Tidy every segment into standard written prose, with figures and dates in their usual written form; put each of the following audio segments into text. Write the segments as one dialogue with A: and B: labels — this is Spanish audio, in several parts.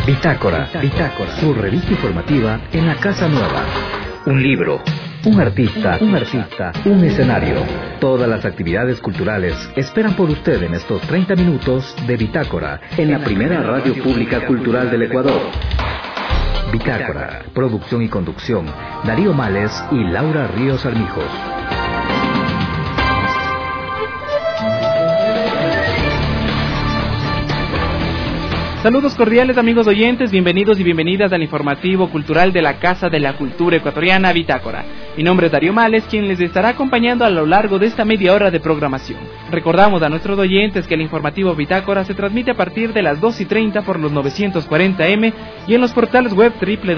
A: Bitácora, su revista informativa en la Casa Nueva. Un libro, un artista, un escenario. Todas las actividades culturales esperan por usted en estos 30 minutos de Bitácora, en la primera radio pública cultural del Ecuador. Bitácora, producción y conducción, Darío Males y Laura Ríos Armijos.
B: Saludos cordiales amigos oyentes, bienvenidos y bienvenidas al informativo cultural de la Casa de la Cultura Ecuatoriana, Bitácora. Mi nombre es Darío Males, quien les estará acompañando a lo largo de esta media hora de programación. Recordamos a nuestros oyentes que el informativo Bitácora se transmite a partir de las 2:30 por los 940M y en los portales web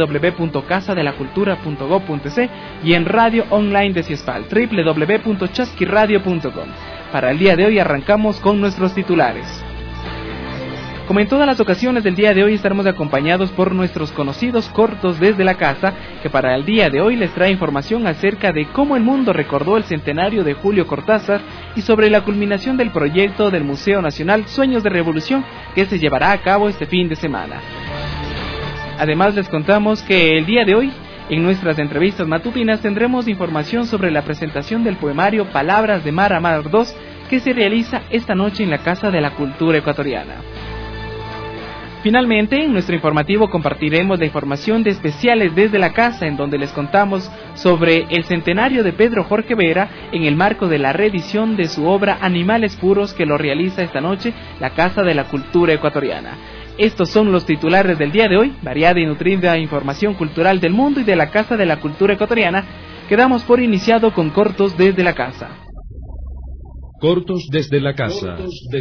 B: www.casadelacultura.gov.es y en radio online de Ciespal, www.chasquiradio.com. Para el día de hoy arrancamos con nuestros titulares. Como en todas las ocasiones del día de hoy estaremos acompañados por nuestros conocidos cortos desde la casa, que para el día de hoy les trae información acerca de cómo el mundo recordó el centenario de Julio Cortázar y sobre la culminación del proyecto del Museo Nacional Sueños de Revolución, que se llevará a cabo este fin de semana. Además les contamos que el día de hoy, en nuestras entrevistas matutinas, tendremos información sobre la presentación del poemario Palabras de Mar a Mar 2, que se realiza esta noche en la Casa de la Cultura Ecuatoriana. Finalmente, en nuestro informativo compartiremos la información de especiales desde la casa, en donde les contamos sobre el centenario de Pedro Jorge Vera en el marco de la reedición de su obra Animales Puros, que lo realiza esta noche la Casa de la Cultura Ecuatoriana. Estos son los titulares del día de hoy, variada y nutrida información cultural del mundo y de la Casa de la Cultura Ecuatoriana. Quedamos por iniciado con cortos desde la casa.
C: Cortos desde la casa.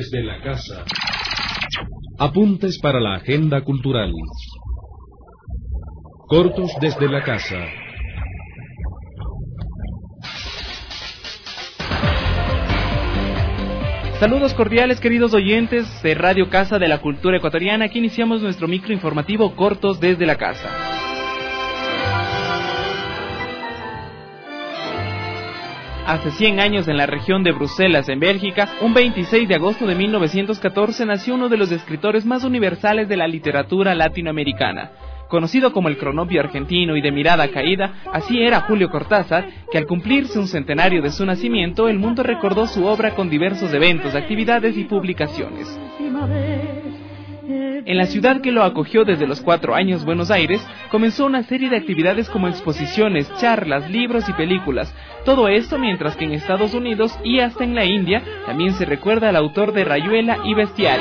C: Apuntes para la agenda cultural. Cortos desde la casa.
B: Saludos cordiales queridos oyentes de Radio Casa de la Cultura Ecuatoriana. Aquí iniciamos nuestro microinformativo Cortos desde la casa. Hace 100 años en la región de Bruselas, en Bélgica, un 26 de agosto de 1914 nació uno de los escritores más universales de la literatura latinoamericana. Conocido como el cronopio argentino y de mirada caída, así era Julio Cortázar, que al cumplirse un centenario de su nacimiento, el mundo recordó su obra con diversos eventos, actividades y publicaciones. En la ciudad que lo acogió desde los 4 años, Buenos Aires, comenzó una serie de actividades como exposiciones, charlas, libros y películas. Todo esto mientras que en Estados Unidos y hasta en la India también se recuerda al autor de Rayuela y Bestiario.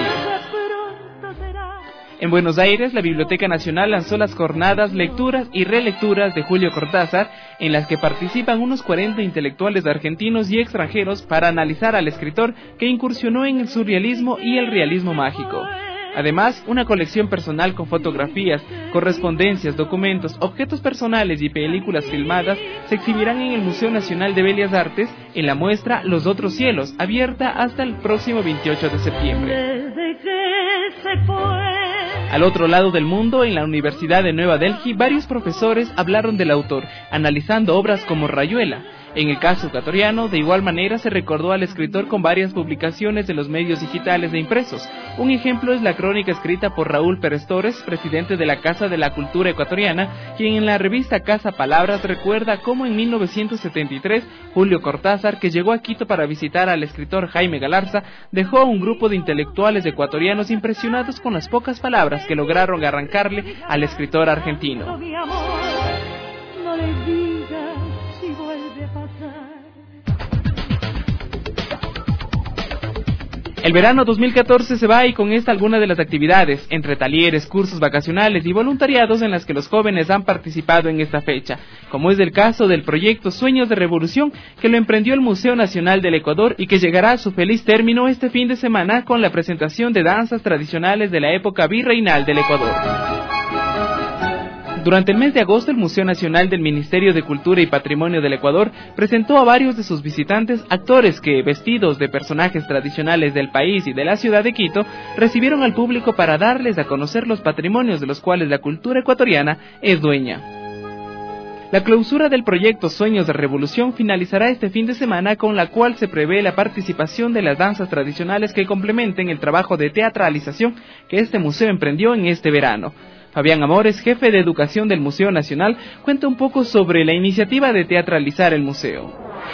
B: En Buenos Aires, la Biblioteca Nacional lanzó las jornadas Lecturas y Relecturas de Julio Cortázar, en las que participan unos 40 intelectuales argentinos y extranjeros para analizar al escritor que incursionó en el surrealismo y el realismo mágico. Además, una colección personal con fotografías, correspondencias, documentos, objetos personales y películas filmadas se exhibirán en el Museo Nacional de Bellas Artes en la muestra Los Otros Cielos, abierta hasta el próximo 28 de septiembre. Al otro lado del mundo, en la Universidad de Nueva Delhi, varios profesores hablaron del autor, analizando obras como Rayuela. En el caso ecuatoriano, de igual manera se recordó al escritor con varias publicaciones en los medios digitales e impresos. Un ejemplo es la crónica escrita por Raúl Pérez Torres, presidente de la Casa de la Cultura Ecuatoriana, quien en la revista Casa Palabras recuerda cómo en 1973 Julio Cortázar, que llegó a Quito para visitar al escritor Jaime Galarza, dejó a un grupo de intelectuales ecuatorianos impresionados con las pocas palabras que lograron arrancarle al escritor argentino. El verano 2014 se va y con esta algunas de las actividades, entre talleres, cursos vacacionales y voluntariados en las que los jóvenes han participado en esta fecha, como es el caso del proyecto Sueños de Revolución, que lo emprendió el Museo Nacional del Ecuador y que llegará a su feliz término este fin de semana con la presentación de danzas tradicionales de la época virreinal del Ecuador. Durante el mes de agosto, el Museo Nacional del Ministerio de Cultura y Patrimonio del Ecuador presentó a varios de sus visitantes actores que, vestidos de personajes tradicionales del país y de la ciudad de Quito, recibieron al público para darles a conocer los patrimonios de los cuales la cultura ecuatoriana es dueña. La clausura del proyecto Sueños de Revolución finalizará este fin de semana, con la cual se prevé la participación de las danzas tradicionales que complementen el trabajo de teatralización que este museo emprendió en este verano. Fabián Amores, jefe de educación del Museo Nacional, cuenta un poco sobre la iniciativa de teatralizar el museo.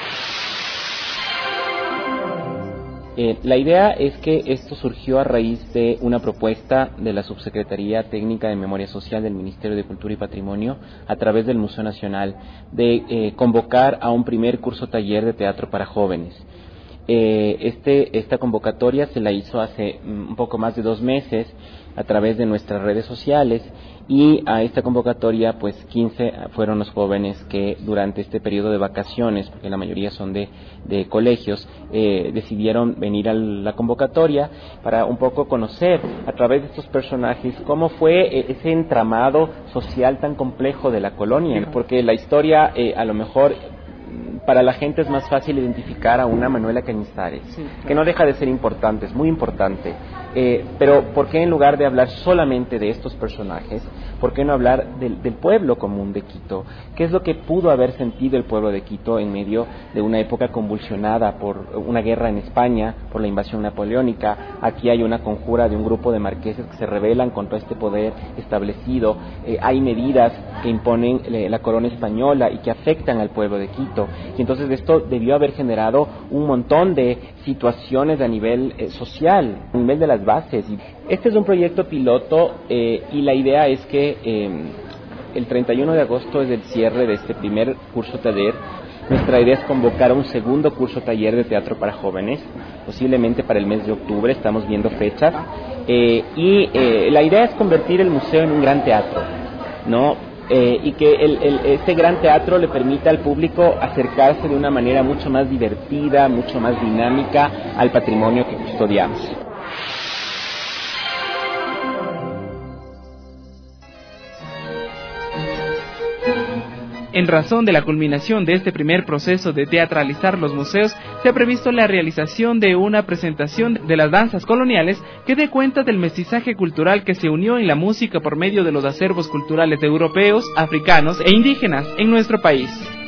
D: La idea es que esto surgió a raíz de una propuesta de la Subsecretaría Técnica de Memoria Social del Ministerio de Cultura y Patrimonio a través del Museo Nacional de convocar a un primer curso taller de teatro para jóvenes. Esta convocatoria se la hizo hace un poco más de 2 meses a través de nuestras redes sociales, y a esta convocatoria pues 15 fueron los jóvenes que durante este periodo de vacaciones, porque la mayoría son de colegios, decidieron venir a la convocatoria para un poco conocer a través de estos personajes cómo fue ese entramado social tan complejo de la colonia, porque la historia a lo mejor para la gente es más fácil identificar a una Manuela Cañizares, que no deja de ser importante, es muy importante, pero ¿por qué en lugar de hablar solamente de estos personajes, por qué no hablar del pueblo común de Quito? ¿Qué es lo que pudo haber sentido el pueblo de Quito en medio de una época convulsionada por una guerra en España, por la invasión napoleónica? Aquí hay una conjura de un grupo de marqueses que se rebelan contra este poder establecido, hay medidas que imponen la corona española y que afectan al pueblo de Quito. Y entonces esto debió haber generado un montón de situaciones a nivel social, a nivel de las bases. Este es un proyecto piloto y la idea es que el 31 de agosto es el cierre de este primer curso taller. Nuestra idea es convocar a un segundo curso taller de teatro para jóvenes, posiblemente para el mes de octubre, estamos viendo fechas, y la idea es convertir el museo en un gran teatro, ¿no? Y que este gran teatro le permita al público acercarse de una manera mucho más divertida, mucho más dinámica al patrimonio que custodiamos.
B: En razón de la culminación de este primer proceso de teatralizar los museos, se ha previsto la realización de una presentación de las danzas coloniales que dé cuenta del mestizaje cultural que se unió en la música por medio de los acervos culturales europeos, africanos e indígenas en nuestro país.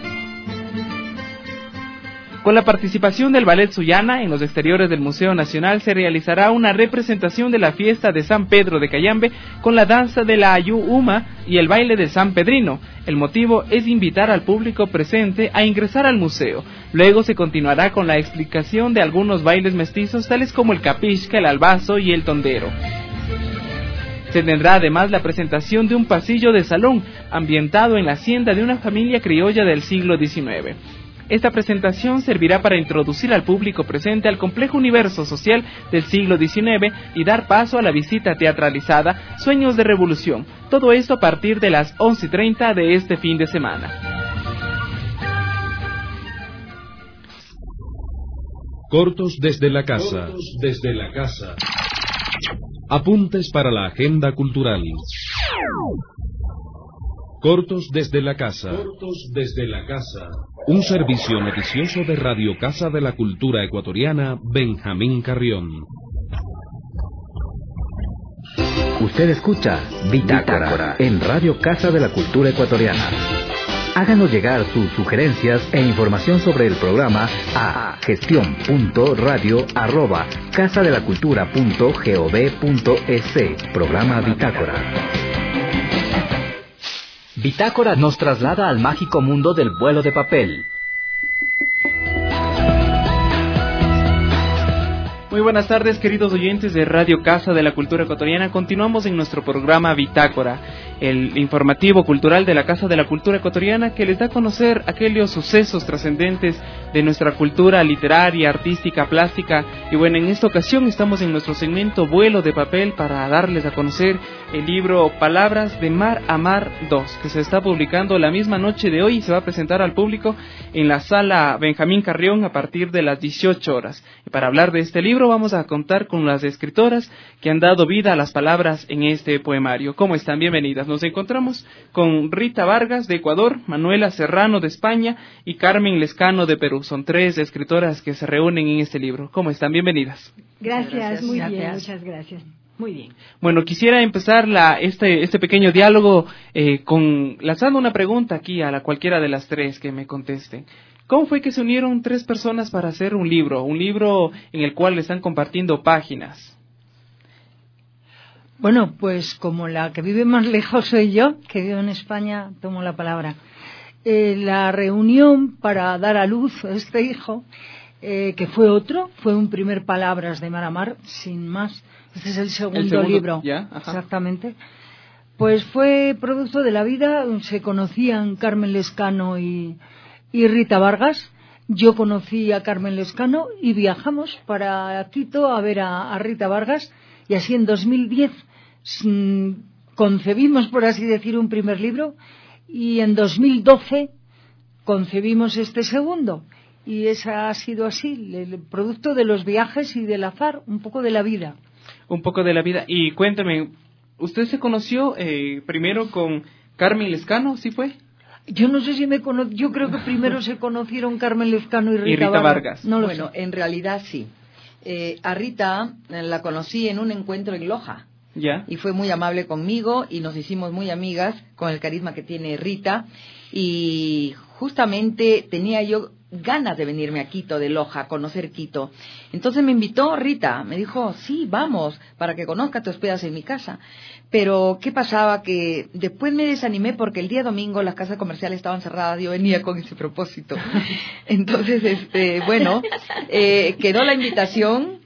B: Con la participación del Ballet Sullana, en los exteriores del Museo Nacional se realizará una representación de la fiesta de San Pedro de Cayambe con la danza de la Ayú Uma y el baile de San Pedrino. El motivo es invitar al público presente a ingresar al museo. Luego se continuará con la explicación de algunos bailes mestizos tales como el capisca, el albazo y el tondero. Se tendrá además la presentación de un pasillo de salón ambientado en la hacienda de una familia criolla del siglo XIX. Esta presentación servirá para introducir al público presente al complejo universo social del siglo XIX y dar paso a la visita teatralizada Sueños de Revolución. Todo esto a partir de las 11:30 de este fin de semana.
C: Cortos desde la casa. Apuntes para la agenda cultural. Cortos desde la casa. Un servicio noticioso de Radio Casa de la Cultura Ecuatoriana, Benjamín Carrión.
A: Usted escucha Bitácora en Radio Casa de la Cultura Ecuatoriana. Háganos llegar sus sugerencias e información sobre el programa a gestion.radio@casadelacultura.gov.es. Programa Bitácora. Bitácora nos traslada al mágico mundo del vuelo de papel.
B: Muy buenas tardes, queridos oyentes de Radio Casa de la Cultura Ecuatoriana. Continuamos en nuestro programa Bitácora, el informativo cultural de la Casa de la Cultura Ecuatoriana que les da a conocer aquellos sucesos trascendentes de nuestra cultura literaria, artística, plástica. Y bueno, en esta ocasión estamos en nuestro segmento Vuelo de Papel para darles a conocer el libro Palabras de Mar a Mar 2, que se está publicando la misma noche de hoy y se va a presentar al público en la sala Benjamín Carrión a partir de las 18 horas. Y para hablar de este libro vamos a contar con las escritoras que han dado vida a las palabras en este poemario. ¿Cómo están? Bienvenidas. Nos encontramos con Rita Vargas de Ecuador, Manuela Serrano de España y Carmen Lescano de Perú. Son 3 escritoras que se reúnen en este libro. ¿Cómo están? Bienvenidas.
E: Gracias, muy bien, muchas gracias. Muy bien.
B: Bueno, quisiera empezar este pequeño diálogo lanzando una pregunta aquí a cualquiera de las 3 que me contesten. ¿Cómo fue que se unieron 3 personas para hacer un libro en el cual están compartiendo páginas?
E: Bueno, pues como la que vive más lejos soy yo, que vivo en España, tomo la palabra. La reunión para dar a luz a este hijo, que fue un primer Palabras de Mar a Mar, sin más. Este es el segundo libro.
B: ¿Ya?
E: Exactamente. Pues fue producto de la vida, se conocían Carmen Lescano y Rita Vargas. Yo conocí a Carmen Lescano y viajamos para Quito a ver a Rita Vargas, y así en 2010 concebimos, por así decir, un primer libro, y en 2012 concebimos este segundo, y esa ha sido así, el producto de los viajes y del azar, un poco de la vida.
B: Un poco de la vida. Y cuéntame, ¿usted se conoció primero con Carmen Lescano, sí fue?
E: Yo no sé si yo creo que primero se conocieron Carmen Lescano y Rita Vargas.
F: No bueno, sé. En realidad sí. A Rita la conocí en un encuentro en Loja.
B: ¿Ya?
F: Y fue muy amable conmigo y nos hicimos muy amigas con el carisma que tiene Rita. Y justamente tenía yo ganas de venirme a Quito, de Loja, a conocer Quito. Entonces me invitó Rita, me dijo, sí, vamos, para que conozcas, te hospedas en mi casa. Pero, ¿qué pasaba? Que después me desanimé porque el día domingo las casas comerciales estaban cerradas, yo venía con ese propósito. Entonces, quedó la invitación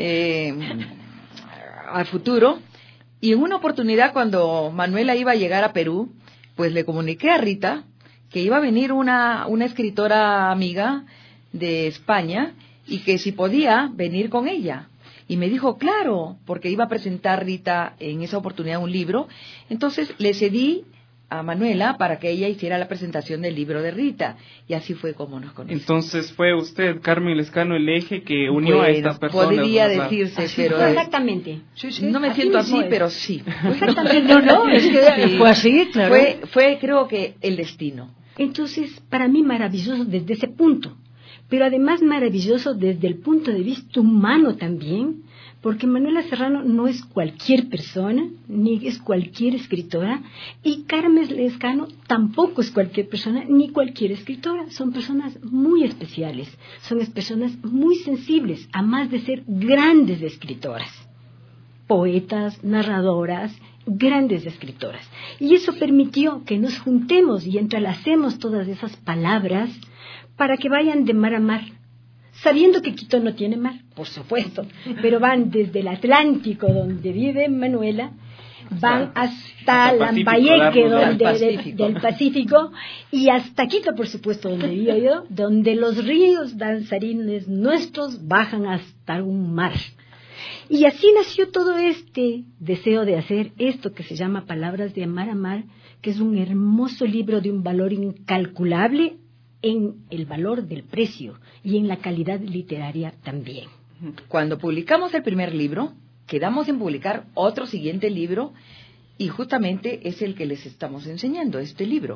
F: al futuro, y en una oportunidad cuando Manuela iba a llegar a Perú, pues le comuniqué a Rita que iba a venir una escritora amiga de España y que si podía venir con ella. Y me dijo, claro, porque iba a presentar Rita en esa oportunidad un libro. Entonces le cedí a Manuela para que ella hiciera la presentación del libro de Rita. Y así fue como nos conocimos.
B: Entonces fue usted, Carmen Lescano, el eje que unió a estas personas.
F: Podría decirse,
E: así
F: pero...
E: Exactamente.
F: Sí. No me siento así, pero sí.
E: Exactamente. No, es que sí. Fue así, claro.
F: Fue creo que el destino.
G: Entonces, para mí maravilloso desde ese punto, pero además maravilloso desde el punto de vista humano también, porque Manuela Serrano no es cualquier persona, ni es cualquier escritora, y Carmen Lescano tampoco es cualquier persona, ni cualquier escritora. Son personas muy especiales, son personas muy sensibles, a más de ser grandes escritoras, poetas, narradoras, grandes escritoras. Y eso permitió que nos juntemos y entrelacemos todas esas palabras para que vayan de mar a mar, sabiendo que Quito no tiene mar, por supuesto, pero van desde el Atlántico, donde vive Manuela, van hasta Lambayeque, del Pacífico, y hasta Quito, por supuesto, donde vivo yo, donde los ríos danzarines nuestros bajan hasta un mar. Y así nació todo este deseo de hacer esto que se llama Palabras de Mar a Mar, que es un hermoso libro de un valor incalculable en el valor del precio y en la calidad literaria también.
F: Cuando publicamos el primer libro, quedamos en publicar otro siguiente libro, y justamente es el que les estamos enseñando, este libro.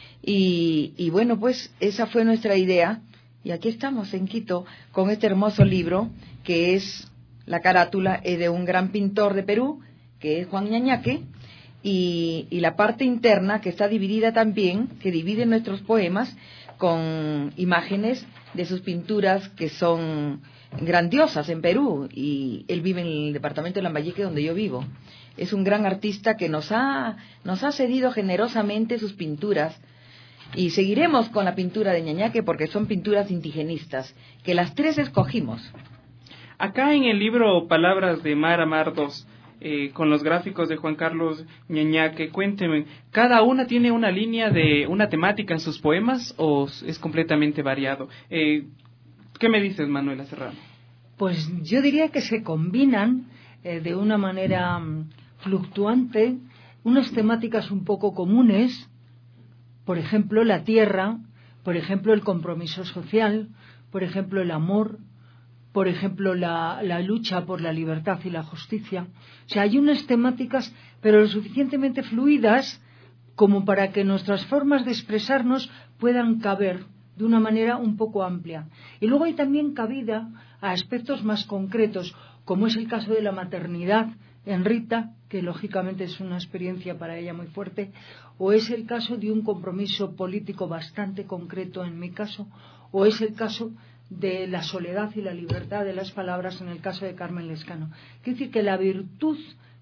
F: Y bueno, pues esa fue nuestra idea, y aquí estamos en Quito con este hermoso libro que es... La carátula es de un gran pintor de Perú, que es Juan Ñañaque, y la parte interna, que está dividida también, que divide nuestros poemas con imágenes de sus pinturas que son grandiosas en Perú, y él vive en el departamento de Lambayeque, donde yo vivo. Es un gran artista que nos ha cedido generosamente sus pinturas, y seguiremos con la pintura de Ñañaque porque son pinturas indigenistas, que las tres escogimos.
B: Acá en el libro Palabras de Mar a Mar 2, con los gráficos de Juan Carlos Ñañaque, cuénteme, ¿cada una tiene una línea de una temática en sus poemas o es completamente variado? ¿Qué me dices, Manuela Serrano?
E: Pues yo diría que se combinan de una manera fluctuante unas temáticas un poco comunes, por ejemplo la tierra, por ejemplo el compromiso social, por ejemplo el amor, por ejemplo, la lucha por la libertad y la justicia. O sea, hay unas temáticas, pero lo suficientemente fluidas como para que nuestras formas de expresarnos puedan caber de una manera un poco amplia. Y luego hay también cabida a aspectos más concretos, como es el caso de la maternidad en Rita, que lógicamente es una experiencia para ella muy fuerte, o es el caso de un compromiso político bastante concreto en mi caso, o es el caso de la soledad y la libertad de las palabras en el caso de Carmen Lescano. Quiere decir que la virtud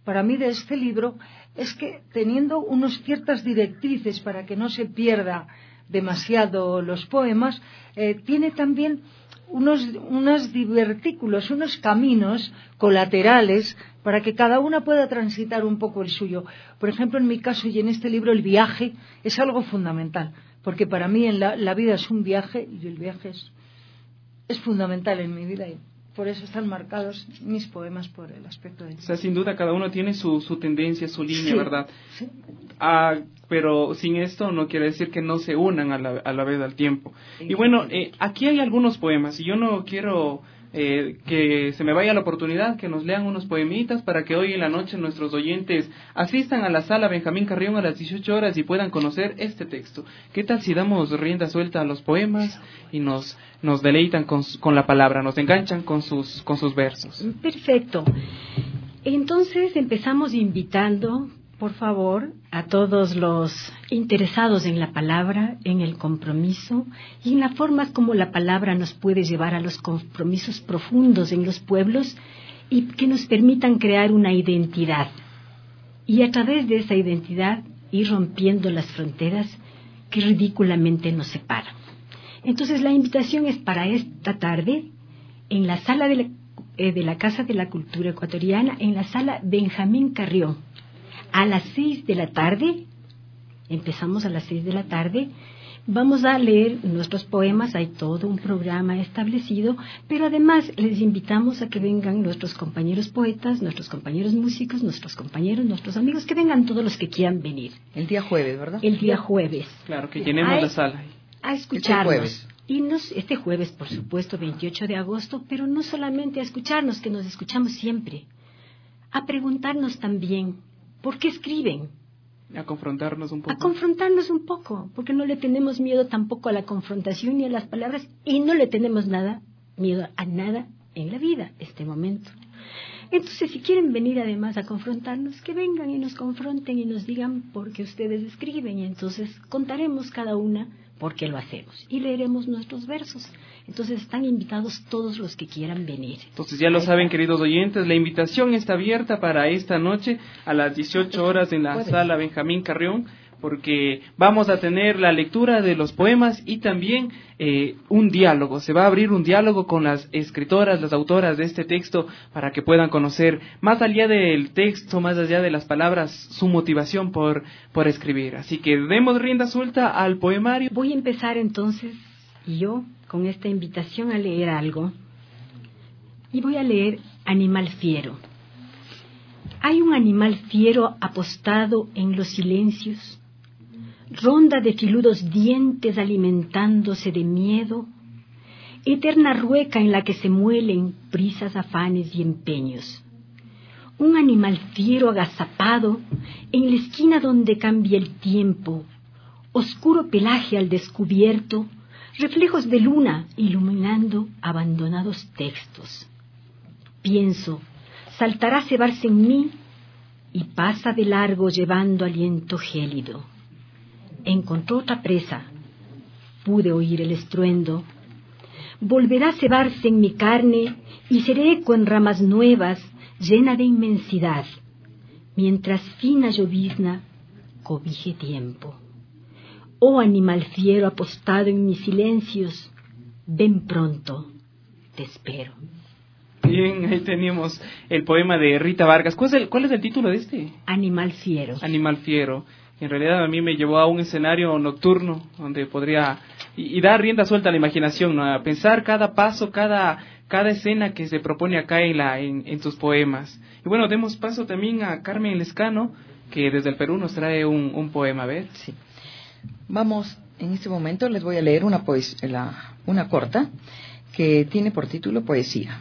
E: para mí de este libro es que, teniendo unas ciertas directrices para que no se pierda demasiado los poemas, tiene también unos divertículos, unos caminos colaterales para que cada una pueda transitar un poco el suyo. Por ejemplo, en mi caso y en este libro, el viaje es algo fundamental, porque para mí la vida es un viaje y el viaje es fundamental en mi vida, y por eso están marcados mis poemas por el aspecto de...
B: O sea, sin duda cada uno tiene su tendencia, su línea,
E: sí,
B: ¿verdad?
E: Sí.
B: Pero sin esto no quiere decir que no se unan a la vez al tiempo. Y bueno, aquí hay algunos poemas, y yo no quiero que se me vaya la oportunidad que nos lean unos poemitas para que hoy en la noche nuestros oyentes asistan a la sala Benjamín Carrión a las 18 horas y puedan conocer este texto. ¿Qué tal si damos rienda suelta a los poemas y nos deleitan con la palabra, nos enganchan con sus versos?
G: Perfecto. Entonces empezamos invitando, por favor, a todos los interesados en la palabra, en el compromiso y en la forma como la palabra nos puede llevar a los compromisos profundos en los pueblos y que nos permitan crear una identidad. Y a través de esa identidad ir rompiendo las fronteras que ridículamente nos separan. Entonces la invitación es para esta tarde en la sala de la Casa de la Cultura Ecuatoriana, en la sala Benjamín Carrión. A las 6 de la tarde, empezamos a las 6 de la tarde, vamos a leer nuestros poemas, hay todo un programa establecido, pero además les invitamos a que vengan nuestros compañeros poetas, nuestros compañeros músicos, nuestros compañeros, nuestros amigos, que vengan todos los que quieran venir.
F: El día jueves, ¿verdad?
G: El día jueves.
B: Claro, que llenemos la sala.
G: A escucharnos.
F: Este jueves.
G: Y este jueves, por supuesto, 28 de agosto, pero no solamente a escucharnos, que nos escuchamos siempre, a preguntarnos también, ¿por qué escriben?
B: A confrontarnos un poco.
G: A confrontarnos un poco, porque no le tenemos miedo tampoco a la confrontación ni a las palabras, y no le tenemos miedo a nada en la vida, este momento. Entonces, si quieren venir además a confrontarnos, que vengan y nos confronten y nos digan por qué ustedes escriben, y entonces contaremos cada una por qué lo hacemos, y leeremos nuestros versos. Entonces están invitados todos los que quieran venir.
B: Entonces ya lo saben, queridos oyentes, la invitación está abierta para esta noche a las 18 horas en la sala Benjamín Carrión, porque vamos a tener la lectura de los poemas y también un diálogo. Se va a abrir un diálogo con las escritoras, las autoras de este texto, para que puedan conocer, más allá del texto, más allá de las palabras, su motivación por escribir. Así que demos rienda suelta al poemario.
G: Voy a empezar entonces yo con esta invitación a leer algo. Y voy a leer Animal Fiero. Hay un animal fiero apostado en los silencios, ronda de filudos dientes alimentándose de miedo, eterna rueca en la que se muelen prisas, afanes y empeños. Un animal fiero agazapado en la esquina donde cambia el tiempo, oscuro pelaje al descubierto, reflejos de luna iluminando abandonados textos. Pienso, saltará a cebarse en mí y pasa de largo llevando aliento gélido. Encontró otra presa, pude oír el estruendo. Volverá a cebarse en mi carne y seré eco en ramas nuevas, llena de inmensidad, mientras fina llovizna cobije tiempo. Oh animal fiero apostado en mis silencios, ven pronto, te espero.
B: Bien, ahí teníamos el poema de Rita Vargas. ¿Cuál es el título de este?
G: Animal Fiero.
B: Animal Fiero. En realidad a mí me llevó a un escenario nocturno donde podría y dar rienda suelta a la imaginación, ¿no? A pensar cada paso, cada escena que se propone acá en sus poemas. Y bueno, demos paso también a Carmen Lescano, que desde el Perú nos trae un poema, a ver.
F: Sí. Vamos, en este momento les voy a leer una corta que tiene por título Poesía.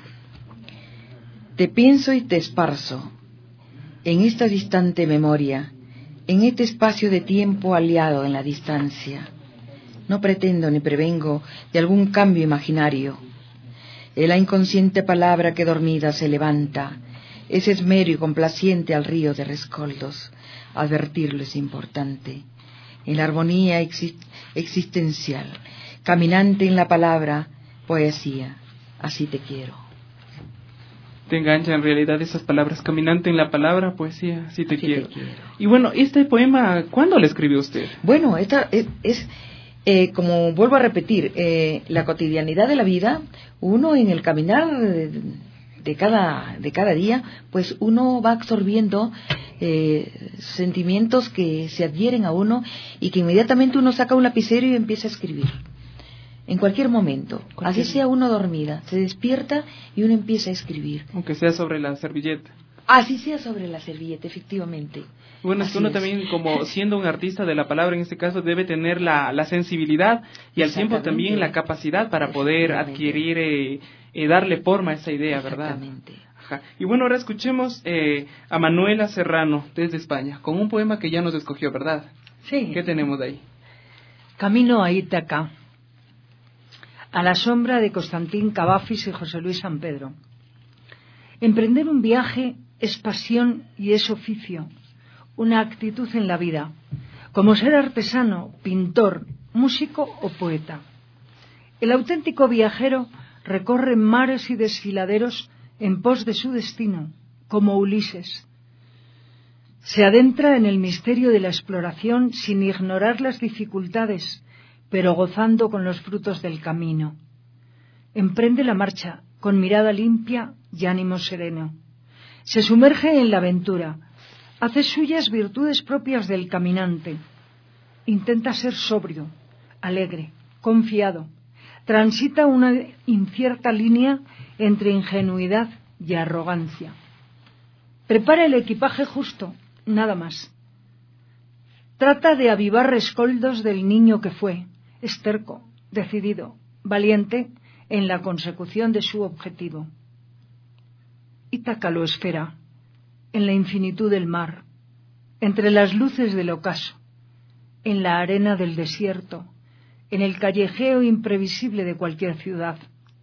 F: Te pienso y te esparzo en esta distante memoria, en este espacio de tiempo aliado en la distancia. No pretendo ni prevengo de algún cambio imaginario. Es la inconsciente palabra que dormida se levanta, es esmero y complaciente al río de rescoldos. Advertirlo es importante. En la armonía existencial, caminante en la palabra, poesía, así te quiero.
B: Te engancha en realidad esas palabras, caminante en la palabra, poesía, sí te quiero. Y bueno, este poema, ¿cuándo lo escribió usted?
F: Bueno, esta es como vuelvo a repetir, la cotidianidad de la vida, uno en el caminar de cada día, pues uno va absorbiendo sentimientos que se adhieren a uno y que inmediatamente uno saca un lapicero y empieza a escribir. En cualquier momento, así sea uno dormida, se despierta y uno empieza a escribir.
B: Aunque sea sobre la servilleta.
F: Así sea sobre la servilleta, efectivamente.
B: Bueno, es que uno también, como siendo un artista de la palabra, en este caso, debe tener la sensibilidad y al tiempo también la capacidad para poder adquirir, darle forma a esa idea, ¿verdad?
F: Exactamente.
B: Ajá. Y bueno, ahora escuchemos a Manuela Serrano, desde España, con un poema que ya nos escogió, ¿verdad?
E: Sí.
B: ¿Qué tenemos de ahí?
E: Camino a Ítaca, a la sombra de Constantín Cavafis y José Luis San Pedro. Emprender un viaje es pasión y es oficio, una actitud en la vida, como ser artesano, pintor, músico o poeta. El auténtico viajero recorre mares y desfiladeros en pos de su destino, como Ulises. Se adentra en el misterio de la exploración sin ignorar las dificultades, pero gozando con los frutos del camino. Emprende la marcha con mirada limpia y ánimo sereno. Se sumerge en la aventura, hace suyas virtudes propias del caminante. Intenta ser sobrio, alegre, confiado. Transita una incierta línea entre ingenuidad y arrogancia. Prepara el equipaje justo, nada más. Trata de avivar rescoldos del niño que fue, es terco, decidido, valiente en la consecución de su objetivo. Ítaca lo espera, en la infinitud del mar, entre las luces del ocaso, en la arena del desierto, en el callejeo imprevisible de cualquier ciudad.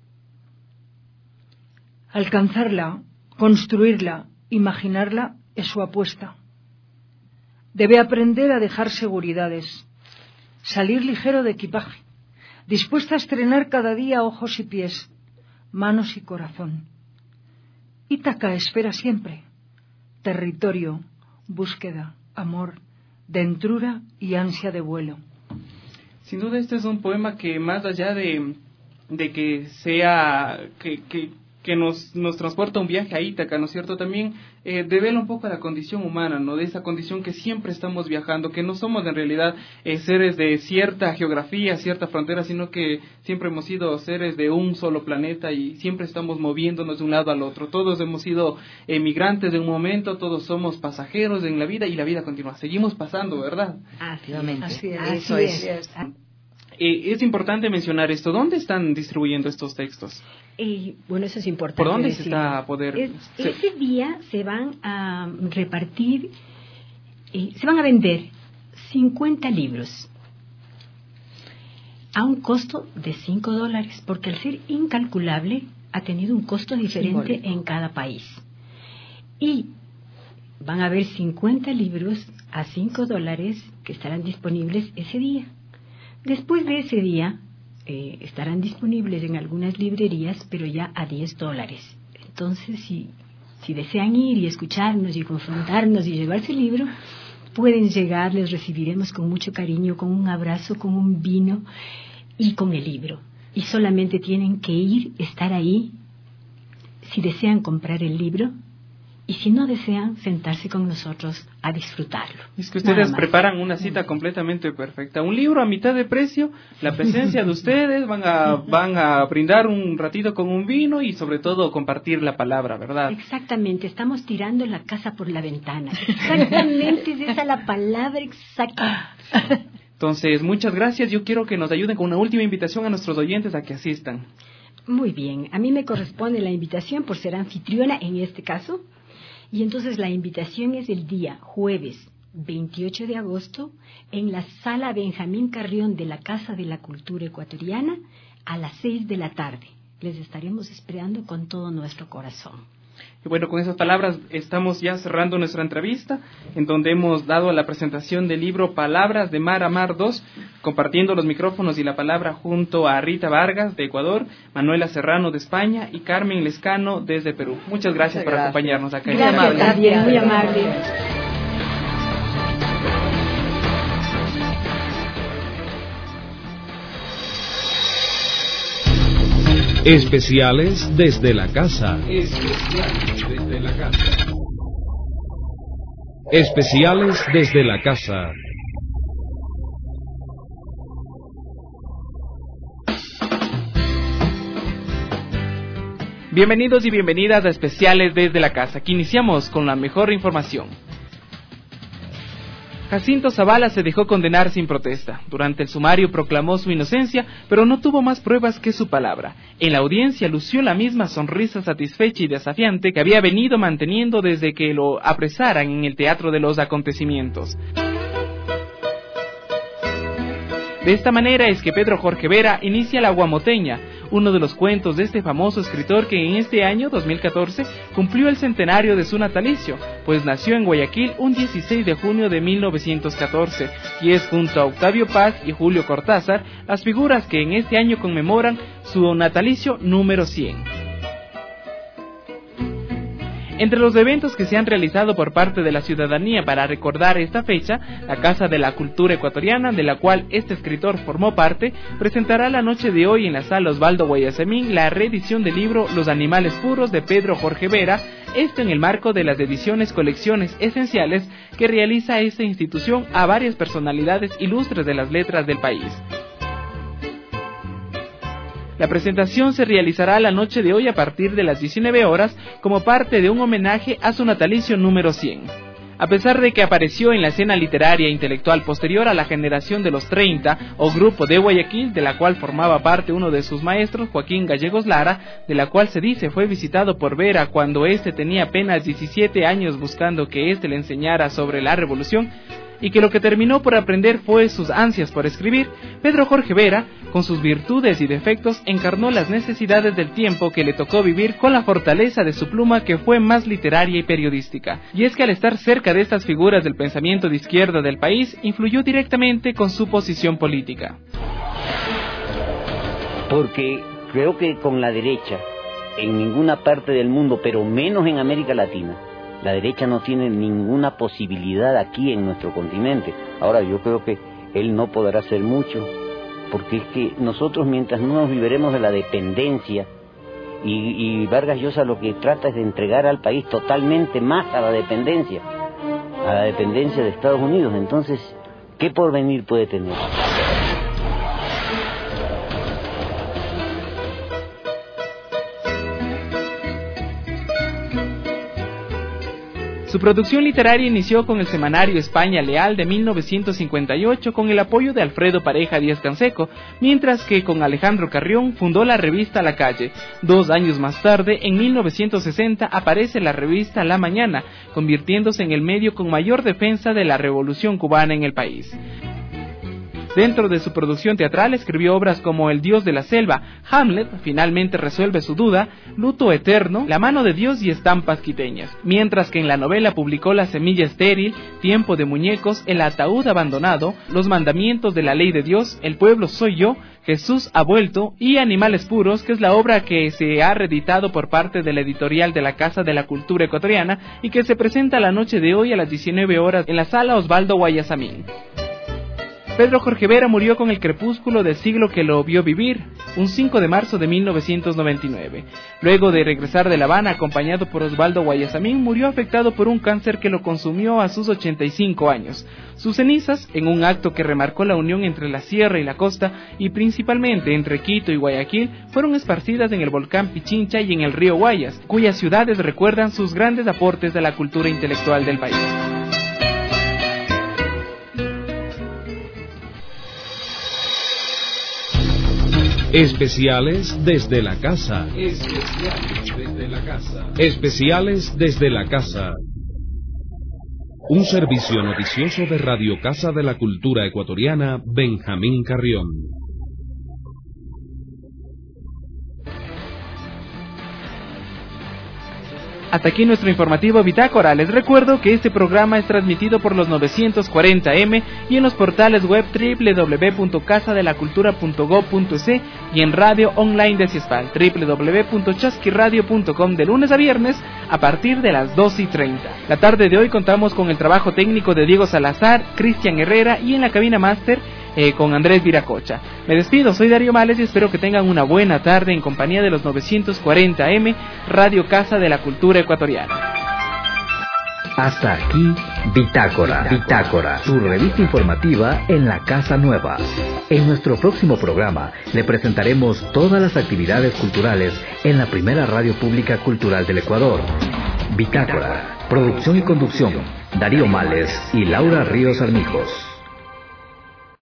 E: Alcanzarla, construirla, imaginarla es su apuesta. Debe aprender a dejar seguridades, salir ligero de equipaje, dispuesta a estrenar cada día ojos y pies, manos y corazón. Ítaca espera siempre territorio, búsqueda, amor, dentrura y ansia de vuelo.
B: Sin duda este es un poema que más allá de que sea que nos transporta un viaje a Ítaca, ¿no es cierto? También devela un poco la condición humana, ¿no? De esa condición que siempre estamos viajando, que no somos en realidad seres de cierta geografía, cierta frontera, sino que siempre hemos sido seres de un solo planeta y siempre estamos moviéndonos de un lado al otro. Todos hemos sido emigrantes de un momento, todos somos pasajeros en la vida y la vida continúa. Seguimos pasando, ¿verdad?
F: Así es.
E: Eso es.
B: Es importante mencionar esto. ¿Dónde están distribuyendo estos textos?
G: Bueno, eso es importante.
B: ¿Por dónde
G: decir.
B: se está a poder...?
G: Ese día se van a repartir, se van a vender 50 libros a un costo de $5, porque al ser incalculable ha tenido un costo diferente en cada país. Y van a haber 50 libros a $5 que estarán disponibles ese día. Después de ese día estarán disponibles en algunas librerías, pero ya a $10. Entonces, si desean ir y escucharnos y confrontarnos y llevarse el libro, pueden llegar, les recibiremos con mucho cariño, con un abrazo, con un vino y con el libro. Y solamente tienen que ir, estar ahí, si desean comprar el libro, y si no desean, sentarse con nosotros a disfrutarlo.
B: Es que ustedes preparan una cita completamente perfecta. Un libro a mitad de precio, la presencia de ustedes, van a brindar un ratito con un vino y sobre todo compartir la palabra, ¿verdad?
G: Exactamente, estamos tirando la casa por la ventana. Exactamente, es esa la palabra exacta.
B: Entonces, muchas gracias. Yo quiero que nos ayuden con una última invitación a nuestros oyentes a que asistan.
G: Muy bien, a mí me corresponde la invitación por ser anfitriona en este caso. Y entonces la invitación es el día jueves 28 de agosto en la Sala Benjamín Carrión de la Casa de la Cultura Ecuatoriana a las 6 de la tarde. Les estaremos esperando con todo nuestro corazón.
B: Y bueno, con esas palabras estamos ya cerrando nuestra entrevista, en donde hemos dado la presentación del libro Palabras de Mar a Mar 2, compartiendo los micrófonos y la palabra junto a Rita Vargas de Ecuador, Manuela Serrano de España y Carmen Lescano desde Perú. Muchas gracias por acompañarnos acá.
G: Muy amable. Muy amable.
C: Especiales desde la casa. Especiales desde la casa. Especiales desde la casa.
B: Bienvenidos y bienvenidas a Especiales desde la casa. Aquí iniciamos con la mejor información. Jacinto Zavala se dejó condenar sin protesta. Durante el sumario proclamó su inocencia, pero no tuvo más pruebas que su palabra. En la audiencia lució la misma sonrisa satisfecha y desafiante que había venido manteniendo desde que lo apresaran en el teatro de los acontecimientos. De esta manera es que Pedro Jorge Vera inicia La Guamoteña, uno de los cuentos de este famoso escritor que en este año 2014 cumplió el centenario de su natalicio, pues nació en Guayaquil un 16 de junio de 1914 y es junto a Octavio Paz y Julio Cortázar las figuras que en este año conmemoran su natalicio número 100. Entre los eventos que se han realizado por parte de la ciudadanía para recordar esta fecha, la Casa de la Cultura Ecuatoriana, de la cual este escritor formó parte, presentará la noche de hoy en la Sala Osvaldo Guayasamín la reedición del libro Los Animales Puros de Pedro Jorge Vera, esto en el marco de las ediciones Colecciones Esenciales que realiza esta institución a varias personalidades ilustres de las letras del país. La presentación se realizará la noche de hoy a partir de las 19 horas como parte de un homenaje a su natalicio número 100. A pesar de que apareció en la escena literaria e intelectual posterior a la generación de los 30 o grupo de Guayaquil, de la cual formaba parte uno de sus maestros, Joaquín Gallegos Lara, de la cual se dice fue visitado por Vera cuando éste tenía apenas 17 años buscando que éste le enseñara sobre la revolución, y que lo que terminó por aprender fue sus ansias por escribir, Pedro Jorge Vera, con sus virtudes y defectos, encarnó las necesidades del tiempo que le tocó vivir con la fortaleza de su pluma que fue más literaria y periodística. Y es que al estar cerca de estas figuras del pensamiento de izquierda del país, influyó directamente con su posición política.
H: Porque creo que con la derecha, en ninguna parte del mundo, pero menos en América Latina, la derecha no tiene ninguna posibilidad aquí en nuestro continente. Ahora, yo creo que él no podrá hacer mucho, porque es que nosotros mientras no nos liberemos de la dependencia, y Vargas Llosa lo que trata es de entregar al país totalmente más a la dependencia de Estados Unidos. Entonces, ¿qué porvenir puede tener?
B: Su producción literaria inició con el semanario España Leal de 1958 con el apoyo de Alfredo Pareja Díaz Canseco, mientras que con Alejandro Carrión fundó la revista La Calle. 2 años más tarde, en 1960, aparece la revista La Mañana, convirtiéndose en el medio con mayor defensa de la revolución cubana en el país. Dentro de su producción teatral escribió obras como El Dios de la Selva, Hamlet, Finalmente resuelve su duda, Luto Eterno, La mano de Dios y Estampas quiteñas, mientras que en la novela publicó La semilla estéril, Tiempo de muñecos, El ataúd abandonado, Los mandamientos de la ley de Dios, El pueblo soy yo, Jesús ha vuelto y Animales puros, que es la obra que se ha reeditado por parte de la editorial de la Casa de la Cultura Ecuatoriana y que se presenta la noche de hoy a las 19 horas en la Sala Osvaldo Guayasamín. Pedro Jorge Vera murió con el crepúsculo del siglo que lo vio vivir, un 5 de marzo de 1999. Luego de regresar de La Habana acompañado por Osvaldo Guayasamín, murió afectado por un cáncer que lo consumió a sus 85 años. Sus cenizas, en un acto que remarcó la unión entre la sierra y la costa, y principalmente entre Quito y Guayaquil, fueron esparcidas en el volcán Pichincha y en el río Guayas, cuyas ciudades recuerdan sus grandes aportes a la cultura intelectual del país.
C: Especiales desde la casa. Especiales desde la casa. Especiales desde la casa. Un servicio noticioso de Radio Casa de la Cultura Ecuatoriana, Benjamín Carrión.
B: Hasta aquí nuestro informativo Bitácora. Les recuerdo que este programa es transmitido por los 940M y en los portales web www.casadelacultura.gov.c y en radio online de Ciespal, www.chasquiradio.com, de lunes a viernes a partir de las 2:30. La tarde de hoy contamos con el trabajo técnico de Diego Salazar, Cristian Herrera y en la cabina máster con Andrés Viracocha. Me despido, soy Darío Males y espero que tengan una buena tarde en compañía de los 940M, Radio Casa de la Cultura Ecuatoriana.
A: Hasta aquí Bitácora, su revista informativa en la Casa Nueva. En nuestro próximo programa le presentaremos todas las actividades culturales en la primera radio pública cultural del Ecuador. Bitácora, producción y conducción, Darío Males y Laura Ríos Armijos.